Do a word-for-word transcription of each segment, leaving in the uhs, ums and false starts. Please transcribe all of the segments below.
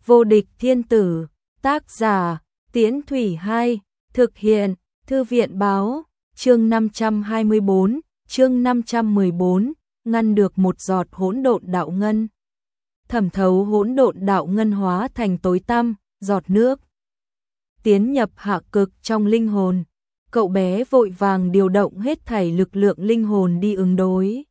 Vô địch thiên tử, tác giả, Tiễn Thủy Hai, thực hiện, Thư viện báo, chương năm trăm hai mươi bốn, chương năm trăm mười bốn, ngăn được một giọt hỗn độn đạo ngân. Thẩm thấu hỗn độn đạo ngân hóa thành tối tăm, giọt nước. Tiến nhập hạ cực trong linh hồn, cậu bé vội vàng điều động hết thảy lực lượng linh hồn đi ứng đối.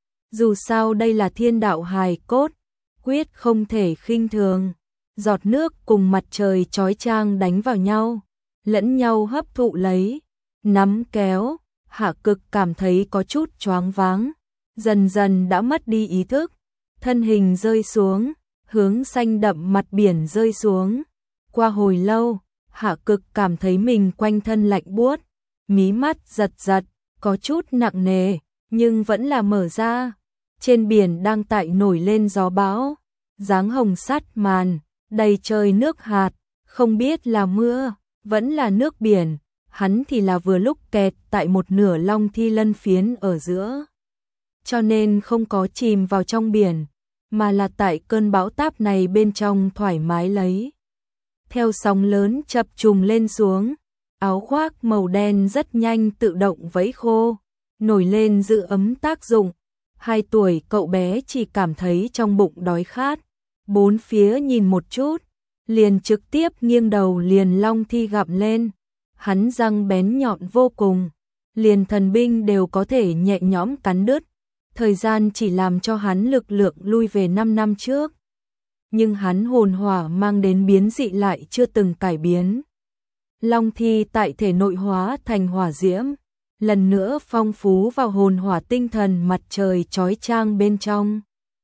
Dù sao đây là thiên đạo hài cốt, quyết không thể khinh thường. Giọt nước cùng mặt trời chói chang đánh vào nhau, lẫn nhau hấp thụ lấy, nắm kéo, hạ cực cảm thấy có chút choáng váng, dần dần đã mất đi ý thức, thân hình rơi xuống, hướng xanh đậm mặt biển rơi xuống. Qua hồi lâu, hạ cực cảm thấy mình quanh thân lạnh buốt, mí mắt giật giật, có chút nặng nề, nhưng vẫn là mở ra. Trên biển đang tại nổi lên gió bão, dáng hồng sắt màn, đầy trời nước hạt, không biết là mưa, vẫn là nước biển, hắn thì là vừa lúc kẹt tại một nửa long thi lân phiến ở giữa. Cho nên không có chìm vào trong biển, mà là tại cơn bão táp này bên trong thoải mái lấy. Theo sóng lớn chập trùng lên xuống, áo khoác màu đen rất nhanh tự động vẫy khô, nổi lên giữ ấm tác dụng. Hai tuổi cậu bé chỉ cảm thấy trong bụng đói khát, bốn phía nhìn một chút, liền trực tiếp nghiêng đầu liền long thi gặm lên. Hắn răng bén nhọn vô cùng, liền thần binh đều có thể nhẹ nhõm cắn đứt. Thời gian chỉ làm cho hắn lực lượng lui về năm năm trước. Nhưng hắn hồn hỏa mang đến biến dị lại chưa từng cải biến. Long thi tại thể nội hóa thành hỏa diễm, lần nữa phong phú vào hồn hỏa tinh thần mặt trời chói chang bên trong.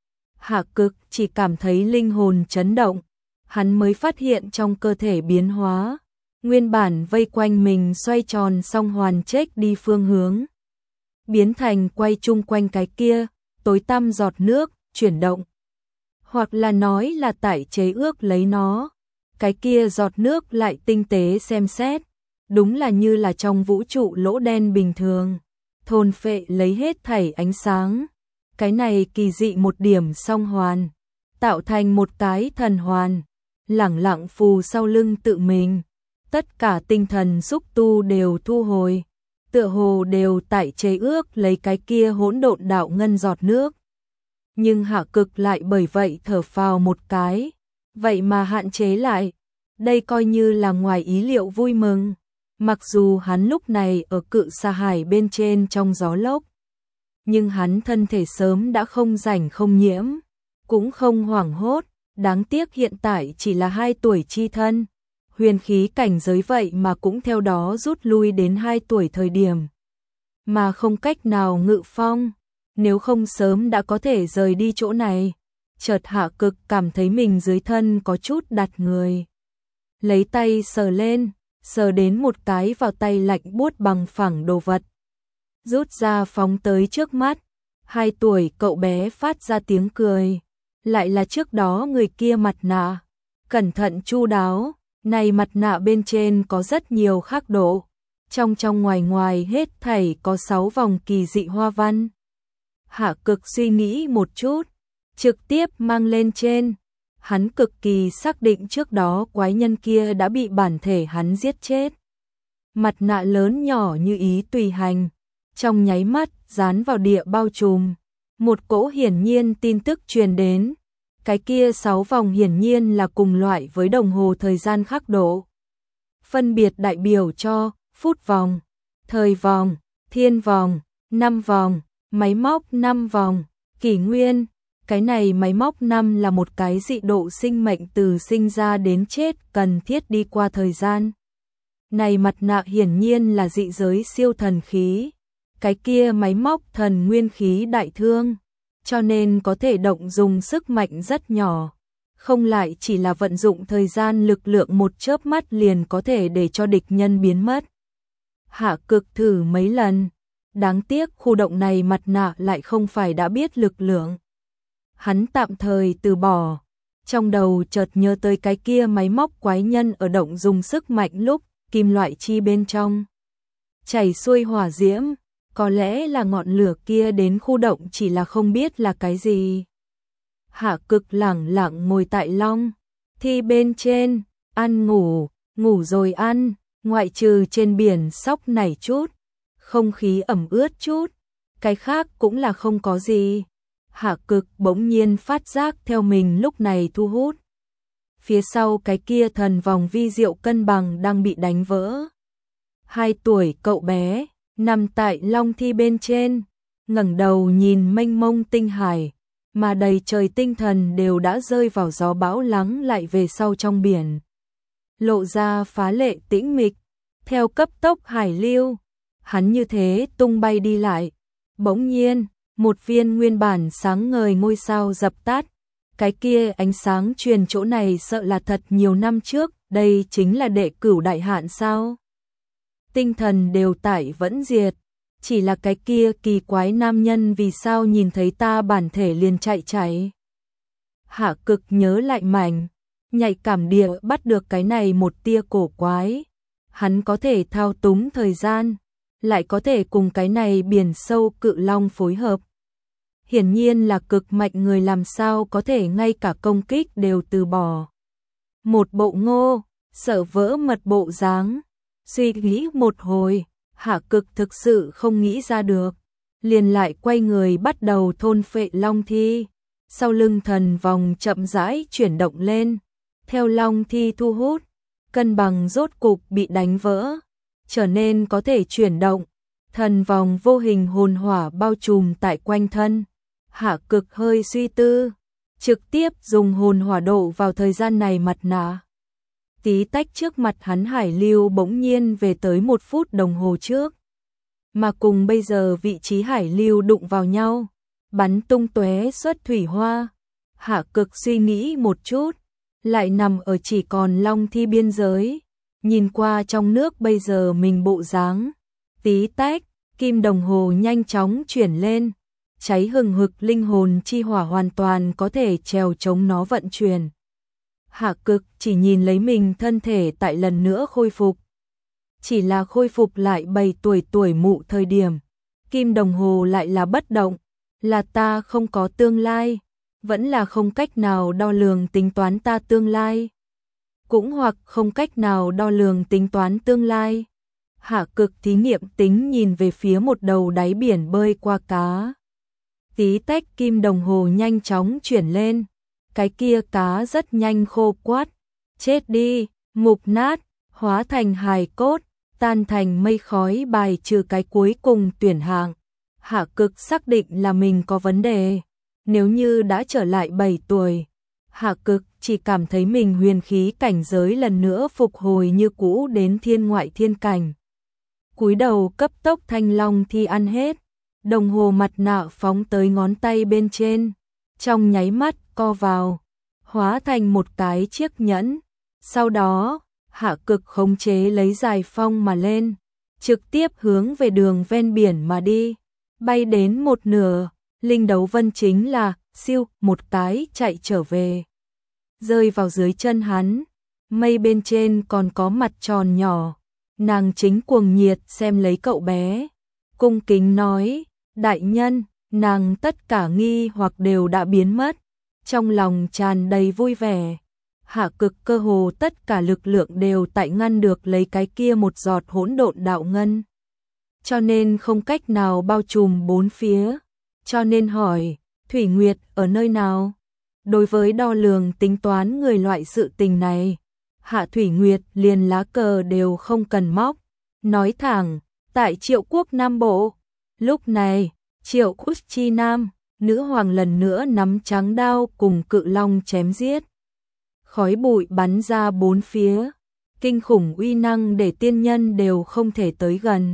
Hạ cực chỉ cảm thấy linh hồn chấn động, hắn mới phát hiện trong cơ thể biến hóa, nguyên bản vây quanh mình xoay tròn song hoàn chết đi phương hướng, biến thành quay chung quanh cái kia, tối tăm giọt nước, chuyển động. Hoặc là nói là tại chế ước lấy nó, cái kia giọt nước lại tinh tế xem xét, đúng là như là trong vũ trụ lỗ đen bình thường, thôn phệ lấy hết thảy ánh sáng. Cái này kỳ dị một điểm song hoàn, tạo thành một cái thần hoàn, lẳng lặng phù sau lưng tự mình. Tất cả tinh thần xúc tu đều thu hồi, tựa hồ đều tại chế ước lấy cái kia hỗn độn đạo ngân giọt nước. Nhưng hạ cực lại bởi vậy thở phào một cái, vậy mà hạn chế lại, đây coi như là ngoài ý liệu vui mừng. Mặc dù hắn lúc này ở cự sa hải bên trên trong gió lốc, nhưng hắn thân thể sớm đã không rảnh không nhiễm, cũng không hoảng hốt, đáng tiếc hiện tại chỉ là hai tuổi chi thân. Huyền khí cảnh giới vậy mà cũng theo đó rút lui đến hai tuổi thời điểm, mà không cách nào ngự phong, nếu không sớm đã có thể rời đi chỗ này. Chợt hạ cực cảm thấy mình dưới thân có chút đặt người. Lấy tay sờ lên, sờ đến một cái vào tay lạnh buốt bằng phẳng đồ vật. Rút ra phóng tới trước mắt, hai tuổi cậu bé phát ra tiếng cười. Lại là trước đó người kia mặt nạ, cẩn thận chu đáo, này mặt nạ bên trên có rất nhiều khắc độ, trong trong ngoài ngoài hết thảy có sáu vòng kỳ dị hoa văn. Hạ cực suy nghĩ một chút, trực tiếp mang lên trên. Hắn cực kỳ xác định trước đó quái nhân kia đã bị bản thể hắn giết chết. Mặt nạ lớn nhỏ như ý tùy hành, trong nháy mắt dán vào địa bao trùm. Một cỗ hiển nhiên tin tức truyền đến, cái kia sáu vòng hiển nhiên là cùng loại với đồng hồ thời gian khắc độ. Phân biệt đại biểu cho phút vòng, thời vòng, thiên vòng, năm vòng, máy móc năm vòng, kỷ nguyên. Cái này máy móc năm là một cái dị độ sinh mệnh từ sinh ra đến chết cần thiết đi qua thời gian. Này mặt nạ hiển nhiên là dị giới siêu thần khí, cái kia máy móc thần nguyên khí đại thương, cho nên có thể động dùng sức mạnh rất nhỏ, không lại chỉ là vận dụng thời gian lực lượng một chớp mắt liền có thể để cho địch nhân biến mất. Hạ cực thử mấy lần, đáng tiếc khu động này mặt nạ lại không phải đã biết lực lượng. Hắn tạm thời từ bỏ, trong đầu chợt nhớ tới cái kia máy móc quái nhân ở động dùng sức mạnh lúc kim loại chi bên trong chảy xuôi hỏa diễm, có lẽ là ngọn lửa kia đến khu động chỉ là không biết là cái gì. Hạ cực lẳng lặng ngồi tại long thi bên trên, ăn ngủ, ngủ rồi ăn, ngoại trừ trên biển sóc nảy chút, không khí ẩm ướt chút, cái khác cũng là không có gì. Hạ Cực bỗng nhiên phát giác theo mình lúc này thu hút. Phía sau cái kia thần vòng vi diệu cân bằng đang bị đánh vỡ. Hai tuổi cậu bé, nằm tại long thi bên trên, ngẩng đầu nhìn mênh mông tinh hải, mà đầy trời tinh thần đều đã rơi vào gió bão lắng lại về sau trong biển. Lộ ra phá lệ tĩnh mịch, theo cấp tốc hải lưu, hắn như thế tung bay đi lại. Bỗng nhiên, một viên nguyên bản sáng ngời ngôi sao dập tắt, cái kia ánh sáng truyền chỗ này sợ là thật nhiều năm trước, đây chính là đệ cửu đại hạn sao? Tinh thần đều tại vẫn diệt, chỉ là cái kia kỳ quái nam nhân vì sao nhìn thấy ta bản thể liền chạy chạy. Hạ Cực nhớ lại mảnh, nhạy cảm địa bắt được cái này một tia cổ quái. Hắn có thể thao túng thời gian, lại có thể cùng cái này biển sâu cự long phối hợp. Hiển nhiên là cực mạnh người, làm sao có thể ngay cả công kích đều từ bỏ. Một bộ ngô, sợ vỡ mật bộ dáng. Suy nghĩ một hồi, Hạ Cực thực sự không nghĩ ra được, liền lại quay người bắt đầu thôn phệ long thi. Sau lưng thần vòng chậm rãi chuyển động lên, theo long thi thu hút, cân bằng rốt cục bị đánh vỡ, trở nên có thể chuyển động. Thần vòng vô hình hồn hỏa bao trùm tại quanh thân. Hạ Cực hơi suy tư, trực tiếp dùng hồn hỏa độ vào thời gian này mặt nạ. Tí tách trước mặt hắn hải lưu bỗng nhiên về tới một phút đồng hồ trước. Mà cùng bây giờ vị trí hải lưu đụng vào nhau, bắn tung tóe xuất thủy hoa. Hạ Cực suy nghĩ một chút, lại nằm ở chỉ còn long thi biên giới, nhìn qua trong nước bây giờ mình bộ dáng. Tí tách, kim đồng hồ nhanh chóng chuyển lên, cháy hừng hực linh hồn chi hỏa hoàn toàn có thể trèo chống nó vận chuyển. Hạ Cực chỉ nhìn lấy mình thân thể tại lần nữa khôi phục. Chỉ là khôi phục lại bảy tuổi tuổi mụ thời điểm, kim đồng hồ lại là bất động, là ta không có tương lai, vẫn là không cách nào đo lường tính toán ta tương lai, cũng hoặc không cách nào đo lường tính toán tương lai. Hạ Cực thí nghiệm tính nhìn về phía một đầu đáy biển bơi qua cá. Tí tách kim đồng hồ nhanh chóng chuyển lên, cái kia cá rất nhanh khô quắt, chết đi, mục nát, hóa thành hài cốt, tan thành mây khói, bài trừ cái cuối cùng tuyển hạng. Hạ Cực xác định là mình có vấn đề. Nếu như đã trở lại bảy tuổi, Hạ Cực chỉ cảm thấy mình huyền khí cảnh giới lần nữa phục hồi như cũ đến thiên ngoại thiên cảnh. Cúi đầu cấp tốc thanh long thi ăn hết, đồng hồ mặt nạ phóng tới ngón tay bên trên, trong nháy mắt co vào, hóa thành một cái chiếc nhẫn. Sau đó, Hạ Cực khống chế lấy dài phong mà lên, trực tiếp hướng về đường ven biển mà đi. Bay đến một nửa, Linh Đấu Vân chính là siêu một cái chạy trở về, rơi vào dưới chân hắn. Mây bên trên còn có mặt tròn nhỏ, nàng chính cuồng nhiệt xem lấy cậu bé, cung kính nói: đại nhân. Nàng tất cả nghi hoặc đều đã biến mất, trong lòng tràn đầy vui vẻ. Hạ Cực cơ hồ tất cả lực lượng đều tại ngăn được lấy cái kia một giọt hỗn độn đạo ngân, cho nên không cách nào bao trùm bốn phía. Cho nên hỏi, Thủy Nguyệt ở nơi nào? Đối với đo lường tính toán người loại sự tình này, Hạ Thủy Nguyệt liền lá cờ đều không cần móc, nói thẳng, tại Triệu Quốc Nam Bộ. Lúc này, Triệu Quốc chi Nam, nữ hoàng lần nữa nắm trắng đao cùng cự long chém giết. Khói bụi bắn ra bốn phía, kinh khủng uy năng để tiên nhân đều không thể tới gần.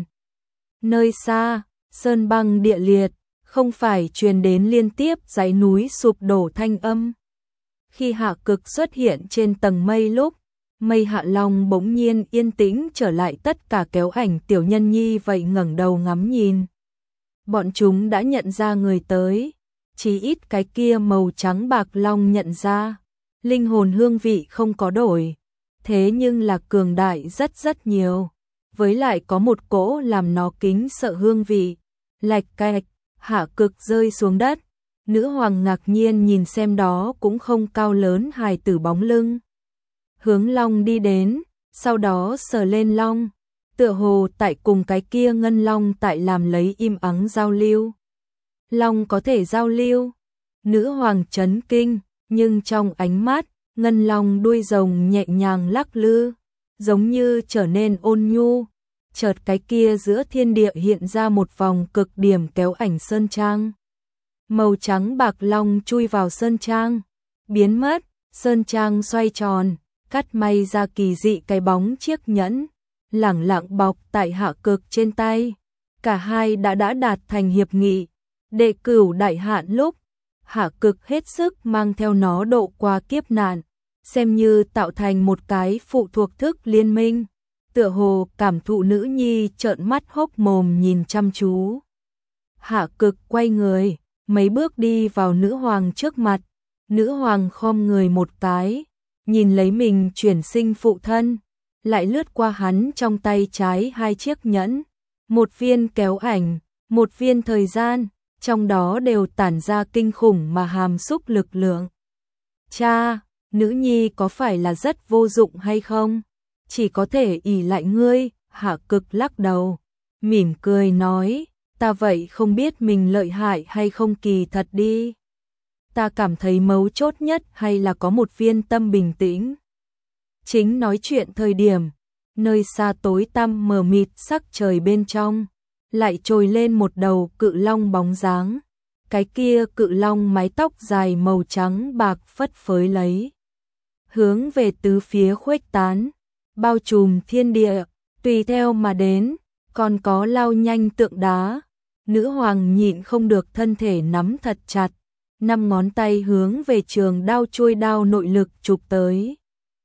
Nơi xa, sơn băng địa liệt, không phải truyền đến liên tiếp dãy núi sụp đổ thanh âm. Khi Hạ Cực xuất hiện trên tầng mây lúc, mây Hạ Long bỗng nhiên yên tĩnh trở lại, tất cả kéo ảnh tiểu nhân nhi vậy ngẩng đầu ngắm nhìn. Bọn chúng đã nhận ra người tới, chỉ ít cái kia màu trắng bạc long nhận ra. Linh hồn hương vị không có đổi, thế nhưng là cường đại rất rất nhiều, với lại có một cỗ làm nó kính sợ hương vị. Lạch cạch, Hạ Cực rơi xuống đất, nữ hoàng ngạc nhiên nhìn xem đó cũng không cao lớn hài tử bóng lưng, hướng long đi đến, sau đó sờ lên long, tựa hồ tại cùng cái kia ngân long tại làm lấy im ắng giao lưu. Long có thể giao lưu, nữ hoàng chấn kinh, nhưng trong ánh mắt, ngân long đuôi rồng nhẹ nhàng lắc lư, giống như trở nên ôn nhu. Chợt cái kia giữa thiên địa hiện ra một vòng cực điểm kéo ảnh sơn trang. Màu trắng bạc long chui vào sơn trang, biến mất, sơn trang xoay tròn, cắt may ra kỳ dị cái bóng chiếc nhẫn, lẳng lặng bọc tại Hạ Cực trên tay. Cả hai đã đã đạt thành hiệp nghị, đệ cửu đại hạn lúc, Hạ Cực hết sức mang theo nó độ qua kiếp nạn, xem như tạo thành một cái phụ thuộc thức liên minh. Tựa hồ cảm thụ nữ nhi trợn mắt hốc mồm nhìn chăm chú. Hạ Cực quay người, mấy bước đi vào nữ hoàng trước mặt. Nữ hoàng khom người một cái, nhìn lấy mình chuyển sinh phụ thân, lại lướt qua hắn trong tay trái hai chiếc nhẫn, một viên kéo ảnh, một viên thời gian, trong đó đều tản ra kinh khủng mà hàm xúc lực lượng. Cha, nữ nhi có phải là rất vô dụng hay không? Chỉ có thể ỷ lại ngươi. Hạ Cực lắc đầu, mỉm cười nói, ta vậy không biết mình lợi hại hay không kỳ thật đi. Ta cảm thấy mấu chốt nhất hay là có một viên tâm bình tĩnh. Chính nói chuyện thời điểm, nơi xa tối tăm mờ mịt sắc trời bên trong, lại trồi lên một đầu cự long bóng dáng. Cái kia cự long mái tóc dài màu trắng bạc phất phới lấy, hướng về tứ phía khuếch tán, bao trùm thiên địa, tùy theo mà đến, còn có lao nhanh tượng đá. Nữ hoàng nhịn không được thân thể nắm thật chặt, năm ngón tay hướng về trường đao chuôi đao nội lực chụp tới.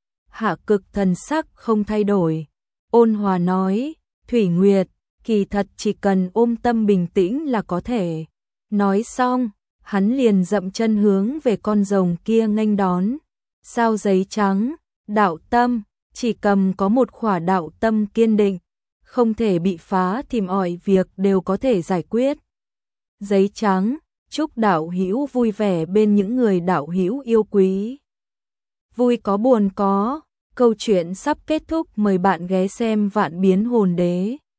Hạ Cực thần sắc không thay đổi, ôn hòa nói, Thủy Nguyệt, kỳ thật chỉ cần ôm tâm bình tĩnh là có thể. Nói xong, hắn liền dậm chân hướng về con rồng kia nghênh đón. Sao giấy trắng, đạo tâm, chỉ cầm có một khỏa đạo tâm kiên định, không thể bị phá thì mọi việc đều có thể giải quyết. Giấy trắng, chúc đạo hữu vui vẻ bên những người đạo hữu yêu quý. Vui có buồn có, câu chuyện sắp kết thúc, mời bạn ghé xem Vạn Biến Hồn Đế.